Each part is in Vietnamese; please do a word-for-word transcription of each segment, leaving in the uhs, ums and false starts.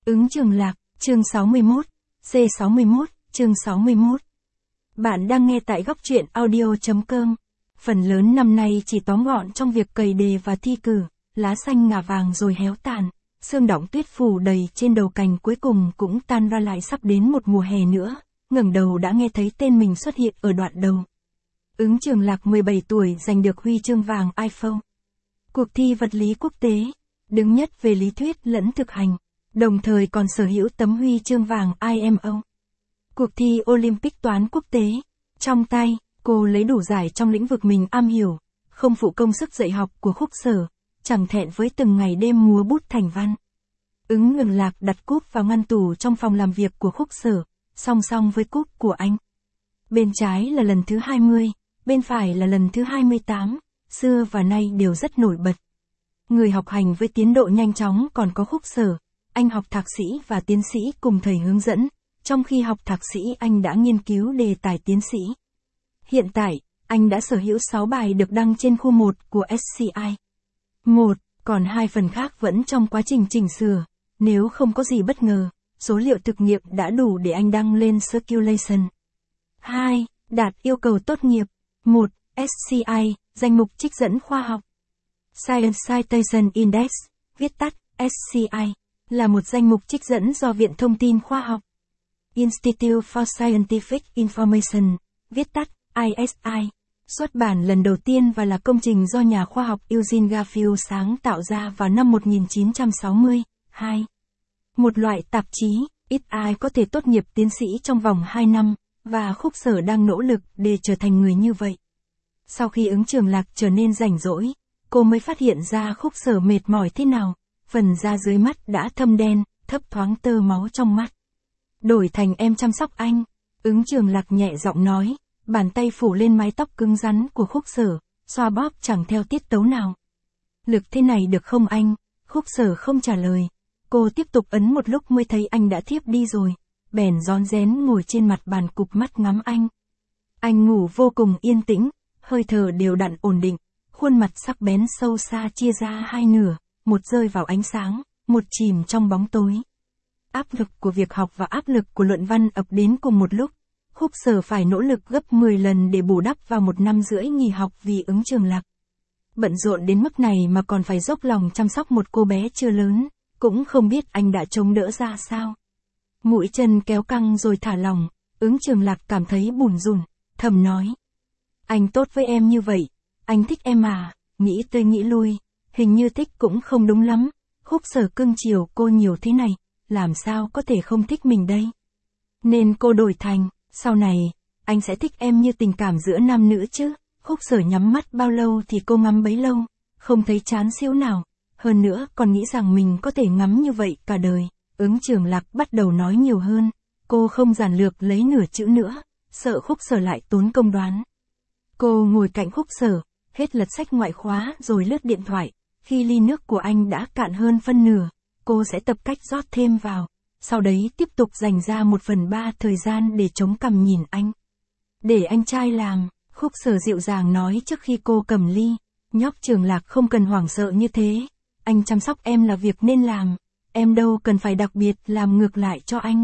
Ứng Trường Lạc, chương sáu mươi mốt, C sáu mươi mốt, chương sáu mươi mốt. Bạn đang nghe tại góc truyện audio chấm com. Phần lớn năm nay chỉ tóm gọn trong việc cày đề và thi cử, lá xanh ngả vàng rồi héo tàn, sương đọng tuyết phủ đầy trên đầu cành cuối cùng cũng tan ra, lại sắp đến một mùa hè nữa, ngẩng đầu đã nghe thấy tên mình xuất hiện ở đoạn đầu. Ứng Trường Lạc mười bảy tuổi giành được huy chương vàng iPhone. Cuộc thi vật lý quốc tế, đứng nhất về lý thuyết lẫn thực hành, đồng thời còn sở hữu tấm huy chương vàng I M O. Cuộc thi Olympic toán quốc tế, trong tay, cô lấy đủ giải trong lĩnh vực mình am hiểu, không phụ công sức dạy học của Khúc Sở, chẳng thẹn với từng ngày đêm múa bút thành văn. Ứng Trường Lạc đặt cúp vào ngăn tủ trong phòng làm việc của Khúc Sở, song song với cúp của anh. Bên trái là lần thứ hai mươi, bên phải là lần thứ hai mươi tám, xưa và nay đều rất nổi bật. Người học hành với tiến độ nhanh chóng còn có Khúc Sở, anh học thạc sĩ và tiến sĩ cùng thầy hướng dẫn, trong khi học thạc sĩ anh đã nghiên cứu đề tài tiến sĩ. Hiện tại, anh đã sở hữu sáu bài được đăng trên khu một của S C I. một, còn hai phần khác vẫn trong quá trình chỉnh sửa, nếu không có gì bất ngờ, số liệu thực nghiệm đã đủ để anh đăng lên Circulation. hai. Đạt yêu cầu tốt nghiệp. một. S C I, danh mục trích dẫn khoa học. Science Citation Index, viết tắt, S C I, là một danh mục trích dẫn do Viện Thông tin Khoa học. Institute for Scientific Information, viết tắt, I S I, xuất bản lần đầu tiên và là công trình do nhà khoa học Eugene Garfield sáng tạo ra vào năm một nghìn chín trăm sáu mươi. hai. Một loại tạp chí, ít ai có thể tốt nghiệp tiến sĩ trong vòng hai năm, và Khúc Sở đang nỗ lực để trở thành người như vậy. Sau khi Ứng Trường Lạc trở nên rảnh rỗi, cô mới phát hiện ra Khúc Sở mệt mỏi thế nào, phần da dưới mắt đã thâm đen, thấp thoáng tơ máu trong mắt. Đổi thành em chăm sóc anh, Ứng Trường Lạc nhẹ giọng nói, bàn tay phủ lên mái tóc cứng rắn của Khúc Sở, xoa bóp chẳng theo tiết tấu nào. Lực thế này được không anh? Khúc Sở không trả lời. Cô tiếp tục ấn một lúc mới thấy anh đã thiếp đi rồi, bèn rón rén ngồi trên mặt bàn cụp mắt ngắm anh. Anh ngủ vô cùng yên tĩnh, hơi thở đều đặn ổn định, khuôn mặt sắc bén sâu xa chia ra hai nửa, một rơi vào ánh sáng, một chìm trong bóng tối. Áp lực của việc học và áp lực của luận văn ập đến cùng một lúc. Khúc Sở phải nỗ lực gấp mười lần để bù đắp vào một năm rưỡi nghỉ học vì Ứng Trường Lạc. Bận rộn đến mức này mà còn phải dốc lòng chăm sóc một cô bé chưa lớn, cũng không biết anh đã chống đỡ ra sao. Mũi chân kéo căng rồi thả lỏng, Ứng Trường Lạc cảm thấy bủn rủn, thầm nói. Anh tốt với em như vậy, anh thích em à, nghĩ tới nghĩ lui, hình như thích cũng không đúng lắm. Khúc Sở cưng chiều cô nhiều thế này, làm sao có thể không thích mình đây? Nên cô đổi thành, sau này, anh sẽ thích em như tình cảm giữa nam nữ chứ. Khúc Sở nhắm mắt bao lâu thì cô ngắm bấy lâu, không thấy chán xíu nào, hơn nữa còn nghĩ rằng mình có thể ngắm như vậy cả đời. Ứng Trường Lạc bắt đầu nói nhiều hơn, cô không giản lược lấy nửa chữ nữa, sợ Khúc Sở lại tốn công đoán. Cô ngồi cạnh Khúc Sở, hết lật sách ngoại khóa rồi lướt điện thoại, khi ly nước của anh đã cạn hơn phân nửa, cô sẽ tập cách rót thêm vào, sau đấy tiếp tục dành ra một phần ba thời gian để chống cằm nhìn anh. Để anh trai làm, Khúc Sở dịu dàng nói trước khi cô cầm ly, nhóc Trường Lạc không cần hoảng sợ như thế, anh chăm sóc em là việc nên làm, em đâu cần phải đặc biệt làm ngược lại cho anh.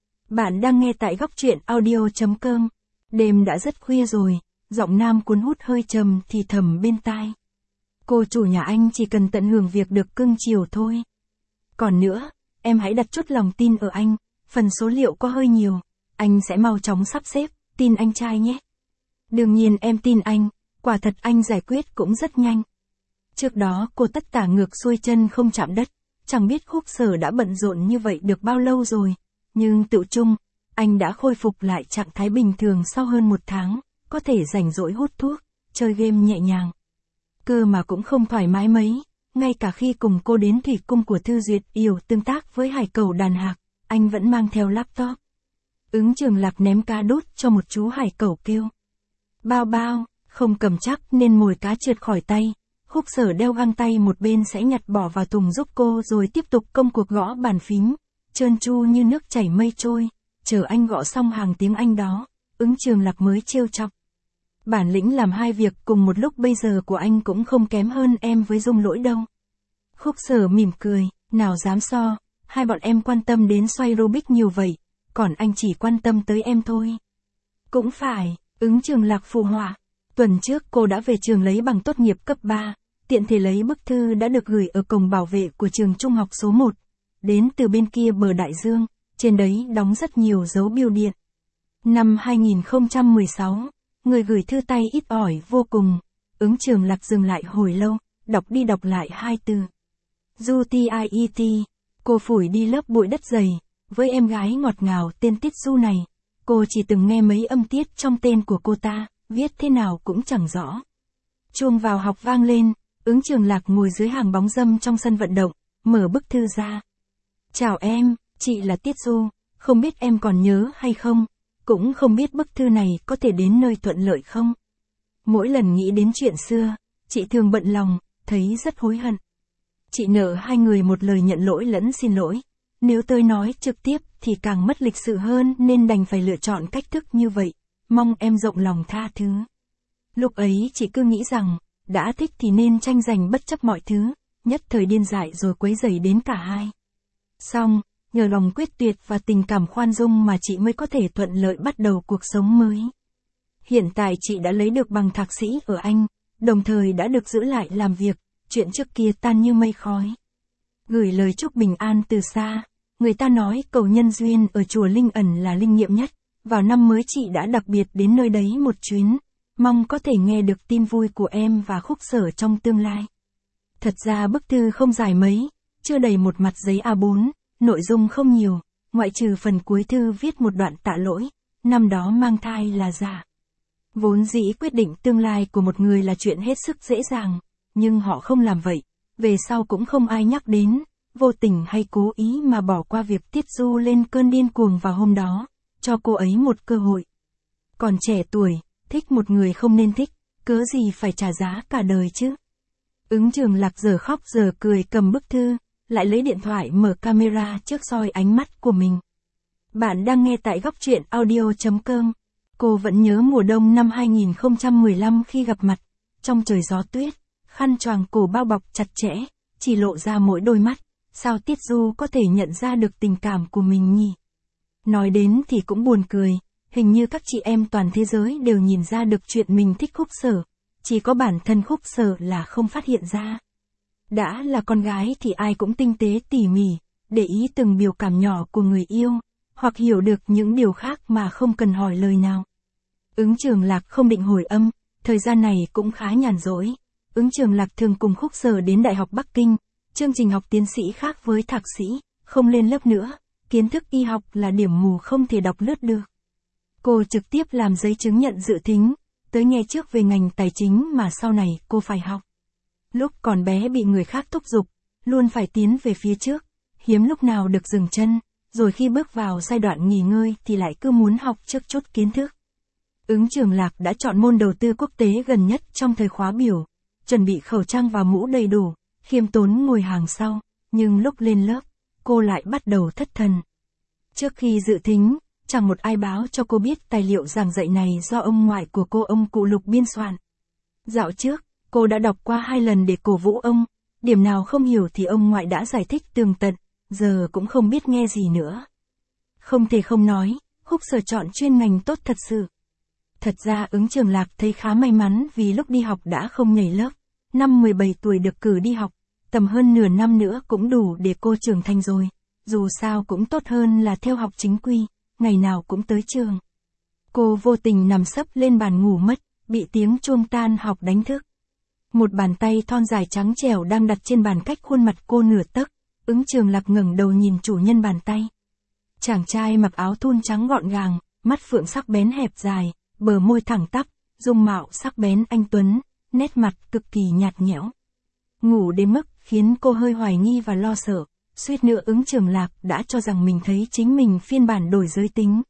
Bạn đang nghe tại góc truyện audio chấm com. Đêm đã rất khuya rồi, giọng nam cuốn hút hơi trầm thì thầm bên tai. Cô chủ nhà anh chỉ cần tận hưởng việc được cưng chiều thôi. Còn nữa, em hãy đặt chút lòng tin ở anh, phần số liệu có hơi nhiều, anh sẽ mau chóng sắp xếp, tin anh trai nhé. Đương nhiên em tin anh, quả thật anh giải quyết cũng rất nhanh. Trước đó cô tất tả ngược xuôi chân không chạm đất, chẳng biết Khúc Sở đã bận rộn như vậy được bao lâu rồi, nhưng tự chung, anh đã khôi phục lại trạng thái bình thường sau hơn một tháng, có thể rảnh rỗi hút thuốc, chơi game nhẹ nhàng. Cơ mà cũng không thoải mái mấy, ngay cả khi cùng cô đến thủy cung của Thư Duyệt Yểu tương tác với hải cẩu đàn hạc, anh vẫn mang theo laptop. Ứng Trường Lạc ném cá đút cho một chú hải cẩu kêu. Bao bao, không cầm chắc nên mồi cá trượt khỏi tay. Khúc Sở đeo găng tay một bên sẽ nhặt bỏ vào thùng giúp cô rồi tiếp tục công cuộc gõ bàn phím, trơn tru như nước chảy mây trôi, chờ anh gõ xong hàng tiếng Anh đó, Ứng Trường Lạc mới trêu chọc. Bản lĩnh làm hai việc cùng một lúc bây giờ của anh cũng không kém hơn em với Dung Lỗi đâu. Khúc Sở mỉm cười, nào dám so, hai bọn em quan tâm đến xoay Rubik nhiều vậy, còn anh chỉ quan tâm tới em thôi. Cũng phải, Ứng Trường Lạc phụ họa. Tuần trước cô đã về trường lấy bằng tốt nghiệp cấp ba, tiện thể lấy bức thư đã được gửi ở cổng bảo vệ của trường trung học số một, đến từ bên kia bờ đại dương, trên đấy đóng rất nhiều dấu bưu điện. Năm hai nghìn không trăm mười sáu, người gửi thư tay ít ỏi vô cùng, Ứng Trường Lạc dừng lại hồi lâu, đọc đi đọc lại hai từ. Du T I E T, cô phủi đi lớp bụi đất dày, với em gái ngọt ngào tên Tiết Du này, cô chỉ từng nghe mấy âm tiết trong tên của cô ta, viết thế nào cũng chẳng rõ. Chuông vào học vang lên, Ứng Trường Lạc ngồi dưới hàng bóng râm trong sân vận động, mở bức thư ra. Chào em, chị là Tiết Du, không biết em còn nhớ hay không, cũng không biết bức thư này có thể đến nơi thuận lợi không. Mỗi lần nghĩ đến chuyện xưa, chị thường bận lòng, thấy rất hối hận. Chị nợ hai người một lời nhận lỗi lẫn xin lỗi. Nếu tôi nói trực tiếp thì càng mất lịch sự hơn nên đành phải lựa chọn cách thức như vậy. Mong em rộng lòng tha thứ. Lúc ấy chị cứ nghĩ rằng, đã thích thì nên tranh giành bất chấp mọi thứ, nhất thời điên dại rồi quấy rầy đến cả hai. Xong, nhờ lòng quyết tuyệt và tình cảm khoan dung mà chị mới có thể thuận lợi bắt đầu cuộc sống mới. Hiện tại chị đã lấy được bằng thạc sĩ ở Anh, đồng thời đã được giữ lại làm việc, chuyện trước kia tan như mây khói. Gửi lời chúc bình an từ xa, người ta nói cầu nhân duyên ở chùa Linh Ẩn là linh nghiệm nhất, vào năm mới chị đã đặc biệt đến nơi đấy một chuyến, mong có thể nghe được tin vui của em và khúc sở trong tương lai. Thật ra bức thư không dài mấy, chưa đầy một mặt giấy A bốn, nội dung không nhiều, ngoại trừ phần cuối thư viết một đoạn tạ lỗi, năm đó mang thai là giả. Vốn dĩ quyết định tương lai của một người là chuyện hết sức dễ dàng, nhưng họ không làm vậy, về sau cũng không ai nhắc đến, vô tình hay cố ý mà bỏ qua việc Tiết Du lên cơn điên cuồng vào hôm đó, cho cô ấy một cơ hội. Còn trẻ tuổi, thích một người không nên thích, cớ gì phải trả giá cả đời chứ. Ứng Trường Lạc giờ khóc giờ cười cầm bức thư, lại lấy điện thoại mở camera trước soi ánh mắt của mình. Bạn đang nghe tại góc truyện audio chấm com. Cô vẫn nhớ mùa đông năm hai nghìn không trăm mười lăm khi gặp mặt, trong trời gió tuyết, khăn choàng cổ bao bọc chặt chẽ, chỉ lộ ra mỗi đôi mắt, sao Tiết Du có thể nhận ra được tình cảm của mình nhỉ? Nói đến thì cũng buồn cười, hình như các chị em toàn thế giới đều nhìn ra được chuyện mình thích Khúc Sở, chỉ có bản thân Khúc Sở là không phát hiện ra. Đã là con gái thì ai cũng tinh tế tỉ mỉ, để ý từng biểu cảm nhỏ của người yêu, hoặc hiểu được những điều khác mà không cần hỏi lời nào. Ứng Trường Lạc không định hồi âm, thời gian này cũng khá nhàn rỗi. Ứng Trường Lạc thường cùng Khúc Sở đến Đại học Bắc Kinh, chương trình học tiến sĩ khác với thạc sĩ, không lên lớp nữa, kiến thức y học là điểm mù không thể đọc lướt được. Cô trực tiếp làm giấy chứng nhận dự thính, tới nghe trước về ngành tài chính mà sau này cô phải học. Lúc còn bé bị người khác thúc giục, luôn phải tiến về phía trước, hiếm lúc nào được dừng chân, rồi khi bước vào giai đoạn nghỉ ngơi thì lại cứ muốn học trước chút kiến thức. Ứng Trường Lạc đã chọn môn đầu tư quốc tế gần nhất trong thời khóa biểu, chuẩn bị khẩu trang và mũ đầy đủ, khiêm tốn ngồi hàng sau, nhưng lúc lên lớp, cô lại bắt đầu thất thần. Trước khi dự thính, chẳng một ai báo cho cô biết tài liệu giảng dạy này do ông ngoại của cô ông cụ Lục biên soạn. Dạo trước, cô đã đọc qua hai lần để cổ vũ ông, điểm nào không hiểu thì ông ngoại đã giải thích tường tận, giờ cũng không biết nghe gì nữa. Không thể không nói, Khúc Sở chọn chuyên ngành tốt thật sự. Thật ra Ứng Trường Lạc thấy khá may mắn vì lúc đi học đã không nhảy lớp, năm mười bảy tuổi được cử đi học, tầm hơn nửa năm nữa cũng đủ để cô trưởng thành rồi, dù sao cũng tốt hơn là theo học chính quy, ngày nào cũng tới trường. Cô vô tình nằm sấp lên bàn ngủ mất, bị tiếng chuông tan học đánh thức. Một bàn tay thon dài trắng trẻo đang đặt trên bàn cách khuôn mặt cô nửa tấc, Ứng Trường Lạc ngẩng đầu nhìn chủ nhân bàn tay. Chàng trai mặc áo thun trắng gọn gàng, mắt phượng sắc bén hẹp dài, bờ môi thẳng tắp, dung mạo sắc bén anh tuấn, nét mặt cực kỳ nhạt nhẽo. Ngủ đến mức khiến cô hơi hoài nghi và lo sợ, suýt nữa Ứng Trường Lạc đã cho rằng mình thấy chính mình phiên bản đổi giới tính.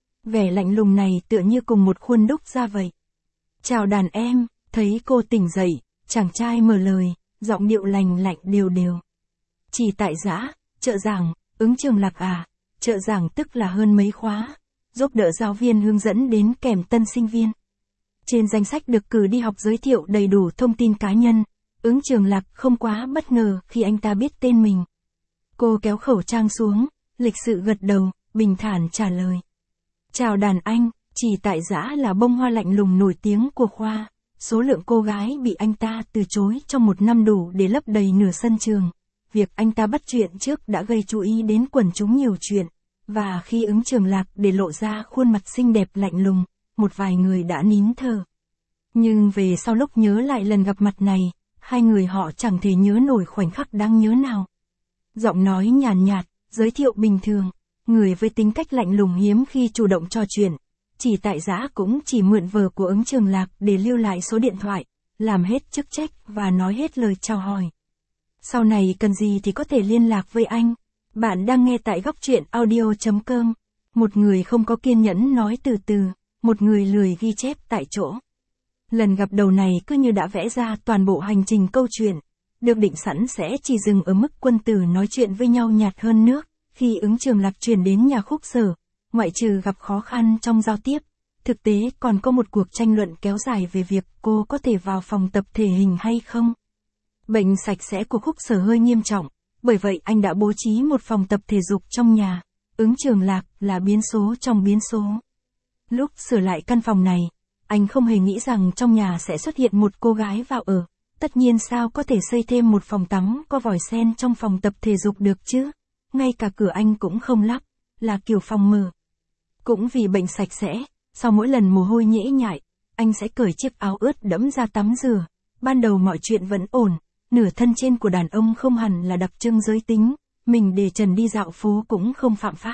Vẻ lạnh lùng này tựa như cùng một khuôn đúc ra vậy. Chào đàn em, thấy cô tỉnh dậy, chàng trai mở lời, giọng điệu lành lạnh đều đều. Chỉ tại giã, trợ giảng, Ứng Trường Lạc à, trợ giảng tức là hơn mấy khóa, giúp đỡ giáo viên hướng dẫn đến kèm tân sinh viên. Trên danh sách được cử đi học giới thiệu đầy đủ thông tin cá nhân, Ứng Trường Lạc không quá bất ngờ khi anh ta biết tên mình. Cô kéo khẩu trang xuống, lịch sự gật đầu, bình thản trả lời. Chào đàn anh, chỉ tại Dã là bông hoa lạnh lùng nổi tiếng của khoa. Số lượng cô gái bị anh ta từ chối trong một năm đủ để lấp đầy nửa sân trường. Việc anh ta bắt chuyện trước đã gây chú ý đến quần chúng nhiều chuyện. Và khi Ứng Trường Lạc để lộ ra khuôn mặt xinh đẹp lạnh lùng, một vài người đã nín thở. Nhưng về sau lúc nhớ lại lần gặp mặt này, hai người họ chẳng thể nhớ nổi khoảnh khắc đáng nhớ nào. Giọng nói nhàn nhạt, giới thiệu bình thường, người với tính cách lạnh lùng hiếm khi chủ động trò chuyện. Chỉ tại Dã cũng chỉ mượn vờ của Ứng Trường Lạc để lưu lại số điện thoại, làm hết chức trách và nói hết lời chào hỏi. Sau này cần gì thì có thể liên lạc với anh. Bạn đang nghe tại góc truyện audio chấm com. Một người không có kiên nhẫn nói từ từ, một người lười ghi chép tại chỗ. Lần gặp đầu này cứ như đã vẽ ra toàn bộ hành trình câu chuyện, được định sẵn sẽ chỉ dừng ở mức quân tử nói chuyện với nhau nhạt hơn nước. Khi Ứng Trường Lạc chuyển đến nhà Khúc Sở, ngoại trừ gặp khó khăn trong giao tiếp, thực tế còn có một cuộc tranh luận kéo dài về việc cô có thể vào phòng tập thể hình hay không. Bệnh sạch sẽ của Khúc Sở hơi nghiêm trọng, bởi vậy anh đã bố trí một phòng tập thể dục trong nhà. Ứng Trường Lạc là biến số trong biến số. Lúc sửa lại căn phòng này, anh không hề nghĩ rằng trong nhà sẽ xuất hiện một cô gái vào ở. Tất nhiên sao có thể xây thêm một phòng tắm có vòi sen trong phòng tập thể dục được chứ. Ngay cả cửa anh cũng không lắp, là kiểu phòng mở. Cũng vì bệnh sạch sẽ, sau mỗi lần mồ hôi nhễ nhại, anh sẽ cởi chiếc áo ướt đẫm ra tắm rửa. Ban đầu mọi chuyện vẫn ổn, nửa thân trên của đàn ông không hẳn là đặc trưng giới tính, mình để trần đi dạo phố cũng không phạm pháp.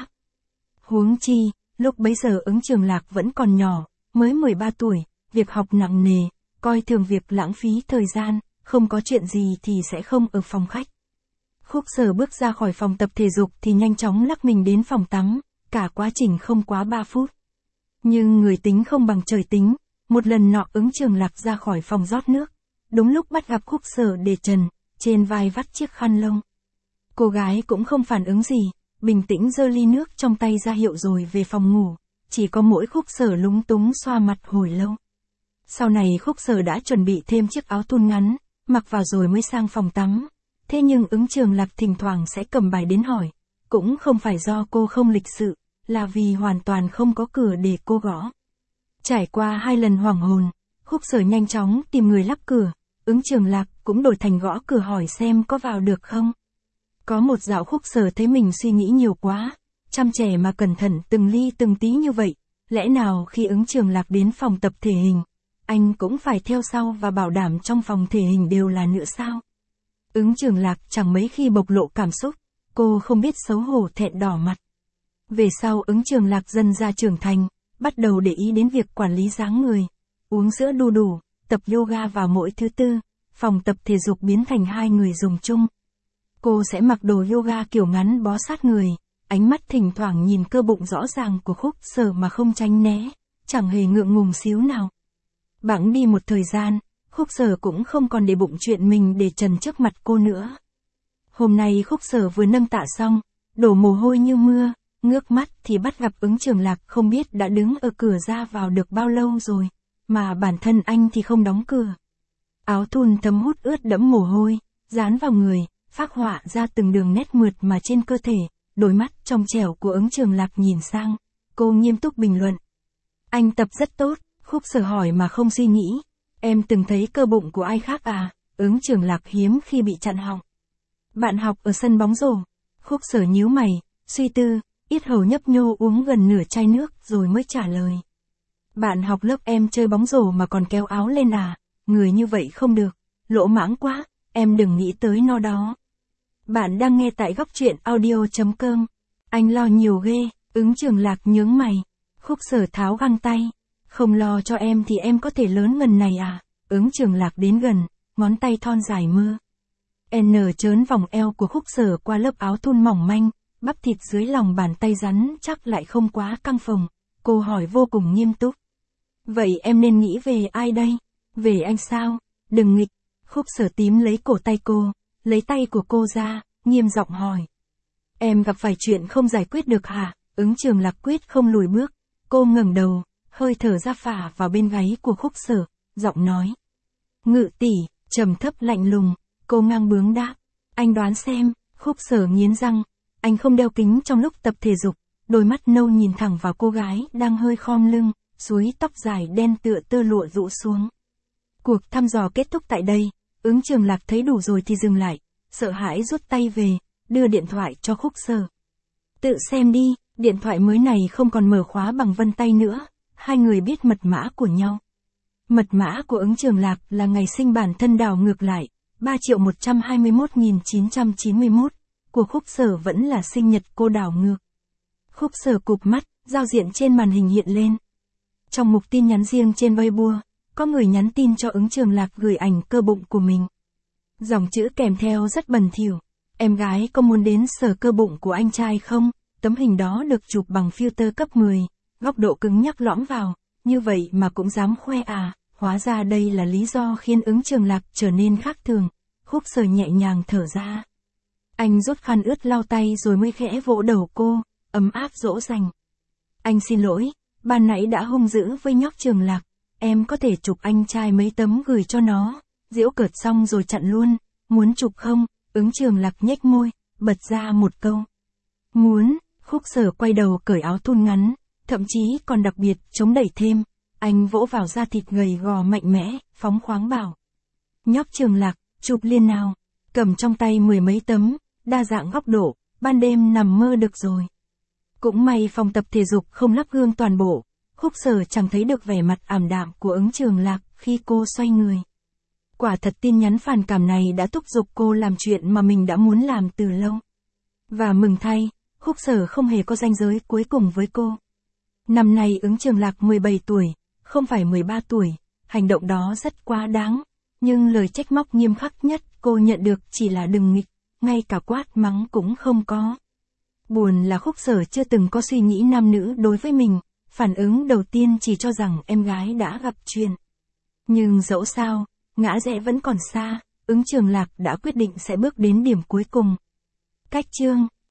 Huống chi, lúc bấy giờ Ứng Trường Lạc vẫn còn nhỏ, mới mười ba tuổi, việc học nặng nề, coi thường việc lãng phí thời gian, không có chuyện gì thì sẽ không ở phòng khách. Khúc Sở bước ra khỏi phòng tập thể dục thì nhanh chóng lắc mình đến phòng tắm, cả quá trình không quá ba phút. Nhưng người tính không bằng trời tính, một lần nọ Ứng Trường Lạc ra khỏi phòng rót nước, đúng lúc bắt gặp Khúc Sở để trần, trên vai vắt chiếc khăn lông. Cô gái cũng không phản ứng gì, bình tĩnh giơ ly nước trong tay ra hiệu rồi về phòng ngủ, chỉ có mỗi Khúc Sở lúng túng xoa mặt hồi lâu. Sau này Khúc Sở đã chuẩn bị thêm chiếc áo thun ngắn, mặc vào rồi mới sang phòng tắm. Thế nhưng Ứng Trường Lạc thỉnh thoảng sẽ cầm bài đến hỏi, cũng không phải do cô không lịch sự, là vì hoàn toàn không có cửa để cô gõ. Trải qua hai lần hoảng hồn, Khúc Sở nhanh chóng tìm người lắp cửa, Ứng Trường Lạc cũng đổi thành gõ cửa hỏi xem có vào được không. Có một dạo Khúc Sở thấy mình suy nghĩ nhiều quá, chăm trẻ mà cẩn thận từng ly từng tí như vậy, lẽ nào khi Ứng Trường Lạc đến phòng tập thể hình, anh cũng phải theo sau và bảo đảm trong phòng thể hình đều là nữ sao? Ứng Trường Lạc chẳng mấy khi bộc lộ cảm xúc, cô không biết xấu hổ thẹn đỏ mặt. Về sau Ứng Trường Lạc dần ra trưởng thành, bắt đầu để ý đến việc quản lý dáng người, uống sữa đu đủ, tập yoga vào mỗi thứ tư, phòng tập thể dục biến thành hai người dùng chung. Cô sẽ mặc đồ yoga kiểu ngắn bó sát người, ánh mắt thỉnh thoảng nhìn cơ bụng rõ ràng của Khúc Sở mà không tránh né, chẳng hề ngượng ngùng xíu nào. Bẵng đi một thời gian, Khúc Sở cũng không còn để bụng chuyện mình để trần trước mặt cô nữa. Hôm nay Khúc Sở vừa nâng tạ xong, đổ mồ hôi như mưa, ngước mắt thì bắt gặp Ứng Trường Lạc không biết đã đứng ở cửa ra vào được bao lâu rồi, mà bản thân anh thì không đóng cửa. Áo thun thấm hút ướt đẫm mồ hôi, dán vào người, phác họa ra từng đường nét mượt mà trên cơ thể, đôi mắt trong trẻo của Ứng Trường Lạc nhìn sang, cô nghiêm túc bình luận. Anh tập rất tốt, Khúc Sở hỏi mà không suy nghĩ. Em từng thấy cơ bụng của ai khác à? Ứng Trường Lạc hiếm khi bị chặn họng. Bạn học ở sân bóng rổ. Khúc Sở nhíu mày, suy tư, yết hầu nhấp nhô uống gần nửa chai nước rồi mới trả lời. Bạn học lớp em chơi bóng rổ mà còn kéo áo lên à? Người như vậy không được, lỗ mãng quá, em đừng nghĩ tới nó đó. Bạn đang nghe tại góc truyện audio chấm com. Anh lo nhiều ghê, Ứng Trường Lạc nhướng mày. Khúc Sở tháo găng tay. Không lo cho em thì em có thể lớn ngần này à? Ứng Trường Lạc đến gần, ngón tay thon dài mơ. N trớn vòng eo của Khúc Sở qua lớp áo thun mỏng manh, bắp thịt dưới lòng bàn tay rắn chắc lại không quá căng phồng. Cô hỏi vô cùng nghiêm túc. Vậy em nên nghĩ về ai đây? Về anh sao? Đừng nghịch. Khúc Sở tím lấy cổ tay cô, lấy tay của cô ra, nghiêm giọng hỏi. Em gặp phải chuyện không giải quyết được hả? Ứng Trường Lạc quyết không lùi bước. Cô ngẩng đầu, hơi thở ra phả vào bên gáy của Khúc Sở, giọng nói. Ngự tỷ, trầm thấp lạnh lùng, cô ngang bướng đáp. Anh đoán xem, Khúc Sở nghiến răng, anh không đeo kính trong lúc tập thể dục, đôi mắt nâu nhìn thẳng vào cô gái đang hơi khom lưng, xúi tóc dài đen tựa tơ lụa rũ xuống. Cuộc thăm dò kết thúc tại đây, Ứng Trường Lạc thấy đủ rồi thì dừng lại, sợ hãi rút tay về, đưa điện thoại cho Khúc Sở. Tự xem đi, điện thoại mới này không còn mở khóa bằng vân tay nữa, hai người biết mật mã của nhau. Mật mã của Ứng Trường Lạc là ngày sinh bản thân đảo ngược lại, ba triệu một trăm hai mươi mốt nghìn chín trăm chín mươi mốt, của Khúc Sở vẫn là sinh nhật cô đảo ngược. Khúc Sở cụp mắt, giao diện trên màn hình hiện lên. Trong mục tin nhắn riêng trên Weibo, có người nhắn tin cho Ứng Trường Lạc gửi ảnh cơ bụng của mình. Dòng chữ kèm theo rất bẩn thỉu. Em gái có muốn đến sờ cơ bụng của anh trai không? Tấm hình đó được chụp bằng filter cấp mười, góc độ cứng nhắc lõm vào, như vậy mà cũng dám khoe à, hóa ra đây là lý do khiến Ứng Trường Lạc trở nên khác thường. Khúc Sở nhẹ nhàng thở ra. Anh rút khăn ướt lau tay rồi mới khẽ vỗ đầu cô, ấm áp dỗ dành. Anh xin lỗi, ban nãy đã hung dữ với nhóc Trường Lạc, em có thể chụp anh trai mấy tấm gửi cho nó. Giễu cợt xong rồi chặn luôn, muốn chụp không? Ứng Trường Lạc nhếch môi, bật ra một câu. Muốn. Khúc Sở quay đầu cởi áo thun ngắn, thậm chí còn đặc biệt chống đẩy thêm. Anh vỗ vào da thịt gầy gò mạnh mẽ, phóng khoáng bảo. Nhóc Trường Lạc, chụp liền nào. Cầm trong tay mười mấy tấm, đa dạng góc độ, ban đêm nằm mơ được rồi. Cũng may phòng tập thể dục không lắp gương toàn bộ, Khúc Sở chẳng thấy được vẻ mặt ảm đạm của Ứng Trường Lạc khi cô xoay người. Quả thật tin nhắn phản cảm này đã thúc giục cô làm chuyện mà mình đã muốn làm từ lâu. Và mừng thay, Khúc Sở không hề có ranh giới cuối cùng với cô. Năm nay Ứng Trường Lạc mười bảy tuổi, không phải mười ba tuổi, hành động đó rất quá đáng. Nhưng lời trách móc nghiêm khắc nhất cô nhận được chỉ là đừng nghịch, ngay cả quát mắng cũng không có. Buồn là Khúc Sở chưa từng có suy nghĩ nam nữ đối với mình, phản ứng đầu tiên chỉ cho rằng em gái đã gặp chuyện. Nhưng dẫu sao, ngã rẽ vẫn còn xa, Ứng Trường Lạc đã quyết định sẽ bước đến điểm cuối cùng. Cách chương